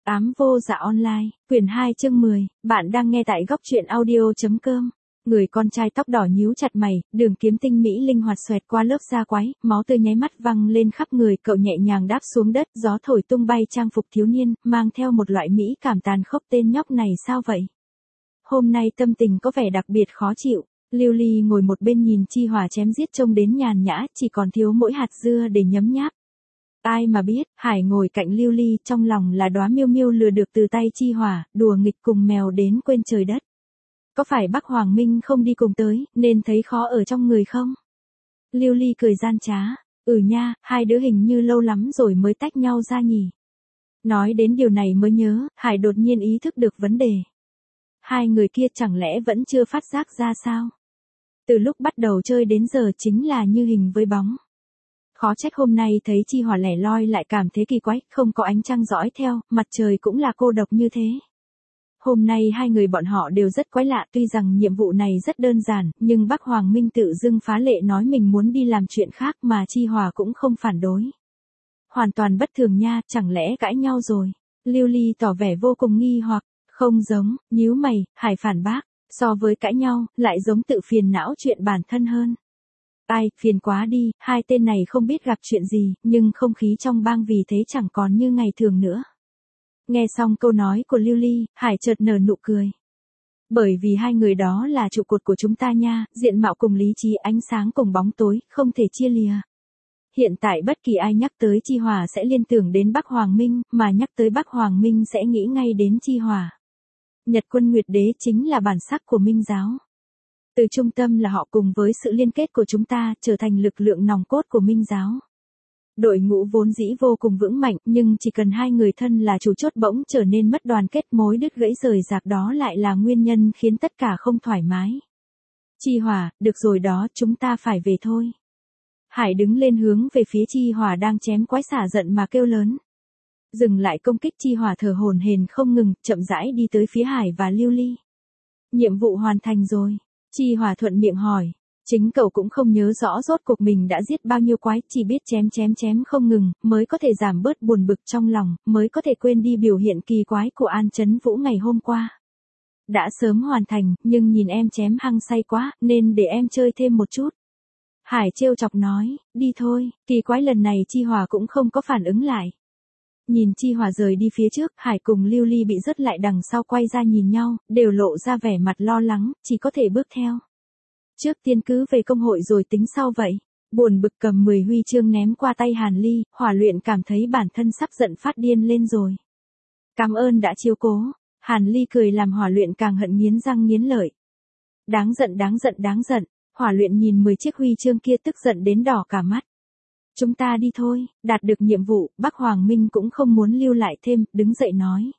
Ám vô dạ online, quyển 2 chương 10, bạn đang nghe tại góc truyện audio.com. Người con trai tóc đỏ nhíu chặt mày, đường kiếm tinh mỹ linh hoạt xoẹt qua lớp da quái, máu tươi nháy mắt văng lên khắp người, cậu nhẹ nhàng đáp xuống đất, gió thổi tung bay trang phục thiếu niên, mang theo một loại mỹ cảm tàn khốc. Tên nhóc này sao vậy? Hôm nay tâm tình có vẻ đặc biệt khó chịu. Lưu Ly ngồi một bên nhìn Chi Hỏa chém giết trông đến nhàn nhã, chỉ còn thiếu mỗi hạt dưa để nhấm nháp. Ai mà biết, Hải ngồi cạnh Lưu Ly, trong lòng là đóa miêu miêu lừa được từ tay Chi Hỏa, đùa nghịch cùng mèo đến quên trời đất. Có phải Bắc Hoàng Minh không đi cùng tới, nên thấy khó ở trong người không? Lưu Ly cười gian trá, nha, hai đứa hình như lâu lắm rồi mới tách nhau ra nhỉ. Nói đến điều này mới nhớ, Hải đột nhiên ý thức được vấn đề. Hai người kia chẳng lẽ vẫn chưa phát giác ra sao? Từ lúc bắt đầu chơi đến giờ chính là như hình với bóng. Khó trách hôm nay thấy Chi Hỏa lẻ loi lại cảm thấy kỳ quái, không có ánh trăng dõi theo, mặt trời cũng là cô độc như thế. Hôm nay hai người bọn họ đều rất quái lạ, tuy rằng nhiệm vụ này rất đơn giản, nhưng Bắc Hoàng Minh tự dưng phá lệ nói mình muốn đi làm chuyện khác mà Chi Hỏa cũng không phản đối. Hoàn toàn bất thường nha, chẳng lẽ cãi nhau rồi? Lưu Ly tỏ vẻ vô cùng nghi hoặc, không giống, nhíu mày, Hải phản bác, so với cãi nhau, lại giống tự phiền não chuyện bản thân hơn. Ai, phiền quá đi, hai tên này không biết gặp chuyện gì, nhưng không khí trong bang vì thế chẳng còn như ngày thường nữa. Nghe xong câu nói của Lưu Ly, Hải chợt nở nụ cười. Bởi vì hai người đó là trụ cột của chúng ta nha, diện mạo cùng lý trí, ánh sáng cùng bóng tối, không thể chia lìa. Hiện tại bất kỳ ai nhắc tới Chi Hỏa sẽ liên tưởng đến Bắc Hoàng Minh, mà nhắc tới Bắc Hoàng Minh sẽ nghĩ ngay đến Chi Hỏa. Nhật Quân Nguyệt Đế chính là bản sắc của Minh giáo. Từ trung tâm là họ cùng với sự liên kết của chúng ta, trở thành lực lượng nòng cốt của Minh giáo. Đội ngũ vốn dĩ vô cùng vững mạnh, nhưng chỉ cần hai người thân là chủ chốt bỗng trở nên mất đoàn kết, mối đứt gãy rời rạc đó lại là nguyên nhân khiến tất cả không thoải mái. Chi Hỏa, được rồi đó, chúng ta phải về thôi. Hải đứng lên hướng về phía Chi Hỏa đang chém quái xả giận mà kêu lớn. Dừng lại công kích. Chi Hỏa thở hổn hển không ngừng, chậm rãi đi tới phía Hải và Lưu Ly. Nhiệm vụ hoàn thành rồi. Chi Hỏa thuận miệng hỏi. Chính cậu cũng không nhớ rõ rốt cuộc mình đã giết bao nhiêu quái, chỉ biết chém không ngừng, mới có thể giảm bớt buồn bực trong lòng, mới có thể quên đi biểu hiện kỳ quái của An Chấn Vũ ngày hôm qua. Đã sớm hoàn thành, nhưng nhìn em chém hăng say quá, nên để em chơi thêm một chút. Hải trêu chọc nói, đi thôi, kỳ quái lần này Chi Hỏa cũng không có phản ứng lại. Nhìn Chi Hỏa rời đi phía trước, Hải cùng Lưu Ly bị rớt lại đằng sau quay ra nhìn nhau, đều lộ ra vẻ mặt lo lắng, chỉ có thể bước theo. Trước tiên cứ về công hội rồi tính sau vậy. Buồn bực cầm 10 huy chương ném qua tay Hàn Ly, Hỏa Luyện cảm thấy bản thân sắp giận phát điên lên rồi. Cảm ơn đã chiếu cố. Hàn Ly cười làm Hỏa Luyện càng hận nghiến răng nghiến lợi. Đáng giận. Hỏa Luyện nhìn 10 chiếc huy chương kia tức giận đến đỏ cả mắt. Chúng ta đi thôi, đạt được nhiệm vụ, Bắc Hoàng Minh cũng không muốn lưu lại thêm, đứng dậy nói.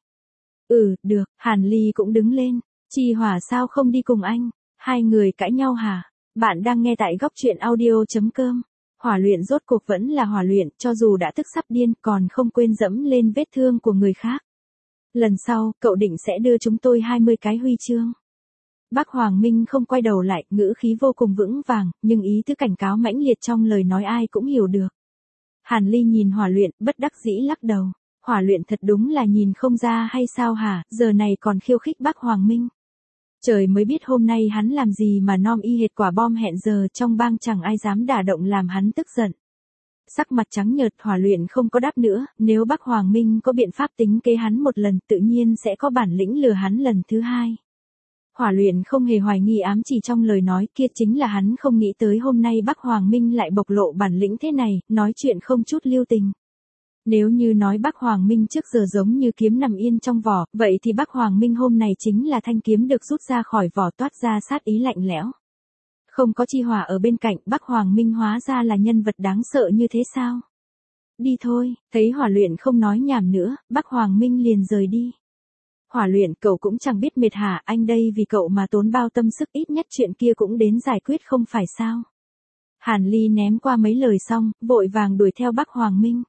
Được, Hàn Ly cũng đứng lên. Chi Hỏa sao không đi cùng anh? Hai người cãi nhau hả? Bạn đang nghe tại góc truyện audio.com. Hỏa Luyện rốt cuộc vẫn là Hỏa Luyện, cho dù đã tức sắp điên, còn không quên dẫm lên vết thương của người khác. Lần sau, cậu định sẽ đưa chúng tôi 20 cái huy chương. Bắc Hoàng Minh không quay đầu lại, ngữ khí vô cùng vững vàng, nhưng ý tứ cảnh cáo mãnh liệt trong lời nói ai cũng hiểu được. Hàn Ly nhìn Hỏa Luyện, bất đắc dĩ lắc đầu. Hỏa Luyện thật đúng là nhìn không ra hay sao hả, giờ này còn khiêu khích Bắc Hoàng Minh. Trời mới biết hôm nay hắn làm gì mà nom y hệt quả bom hẹn giờ, trong bang chẳng ai dám đả động làm hắn tức giận. Sắc mặt trắng nhợt. Hỏa Luyện không có đáp nữa, nếu Bắc Hoàng Minh có biện pháp tính kế hắn một lần, tự nhiên sẽ có bản lĩnh lừa hắn lần thứ hai. Hỏa Luyện không hề hoài nghi ám chỉ trong lời nói kia, chính là hắn không nghĩ tới hôm nay Bắc Hoàng Minh lại bộc lộ bản lĩnh thế này, nói chuyện không chút lưu tình. Nếu như nói Bắc Hoàng Minh trước giờ giống như kiếm nằm yên trong vỏ, vậy thì Bắc Hoàng Minh hôm nay chính là thanh kiếm được rút ra khỏi vỏ, toát ra sát ý lạnh lẽo. Không có Chi Hỏa ở bên cạnh, Bắc Hoàng Minh hóa ra là nhân vật đáng sợ như thế sao? Đi thôi, thấy Hỏa Luyện không nói nhảm nữa, Bắc Hoàng Minh liền rời đi. Hỏa Luyện, cậu cũng chẳng biết mệt hả, anh đây vì cậu mà tốn bao tâm sức, ít nhất chuyện kia cũng đến giải quyết không phải sao? Hàn Ly ném qua mấy lời xong, vội vàng đuổi theo Bắc Hoàng Minh.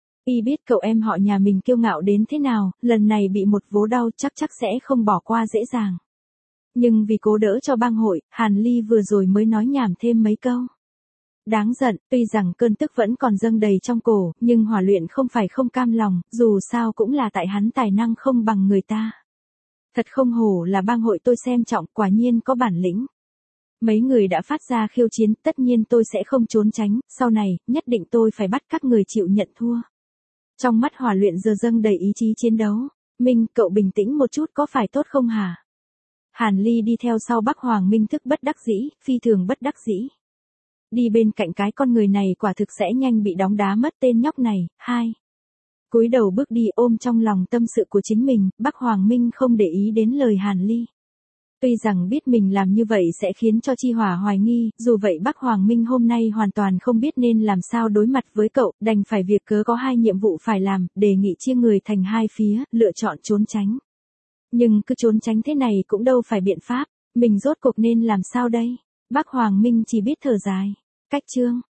Y biết cậu em họ nhà mình kiêu ngạo đến thế nào, lần này bị một vố đau chắc sẽ không bỏ qua dễ dàng. Nhưng vì cố đỡ cho bang hội, Hàn Ly vừa rồi mới nói nhảm thêm mấy câu. Đáng giận, tuy rằng cơn tức vẫn còn dâng đầy trong cổ, nhưng Hỏa Luyện không phải không cam lòng, dù sao cũng là tại hắn tài năng không bằng người ta. Thật không hổ là bang hội tôi xem trọng, quả nhiên có bản lĩnh. Mấy người đã phát ra khiêu chiến, tất nhiên tôi sẽ không trốn tránh, sau này, nhất định tôi phải bắt các người chịu nhận thua. Trong mắt Hỏa Luyện giờ dâng đầy ý chí chiến đấu. Minh, cậu bình tĩnh một chút có phải tốt không hả? Hàn Ly đi theo sau Bắc Hoàng Minh thức bất đắc dĩ, phi thường bất đắc dĩ. Đi bên cạnh cái con người này quả thực sẽ nhanh bị đóng đá mất tên nhóc này. Cúi đầu bước đi ôm trong lòng tâm sự của chính mình, Bắc Hoàng Minh không để ý đến lời Hàn Ly. Tuy rằng biết mình làm như vậy sẽ khiến cho Chi Hỏa hoài nghi, dù vậy Bắc Hoàng Minh hôm nay hoàn toàn không biết nên làm sao đối mặt với cậu, đành phải việc cớ có 2 nhiệm vụ phải làm, đề nghị chia người thành 2 phía, lựa chọn trốn tránh. Nhưng cứ trốn tránh thế này cũng đâu phải biện pháp, mình rốt cuộc nên làm sao đây? Bắc Hoàng Minh chỉ biết thở dài. Cách chương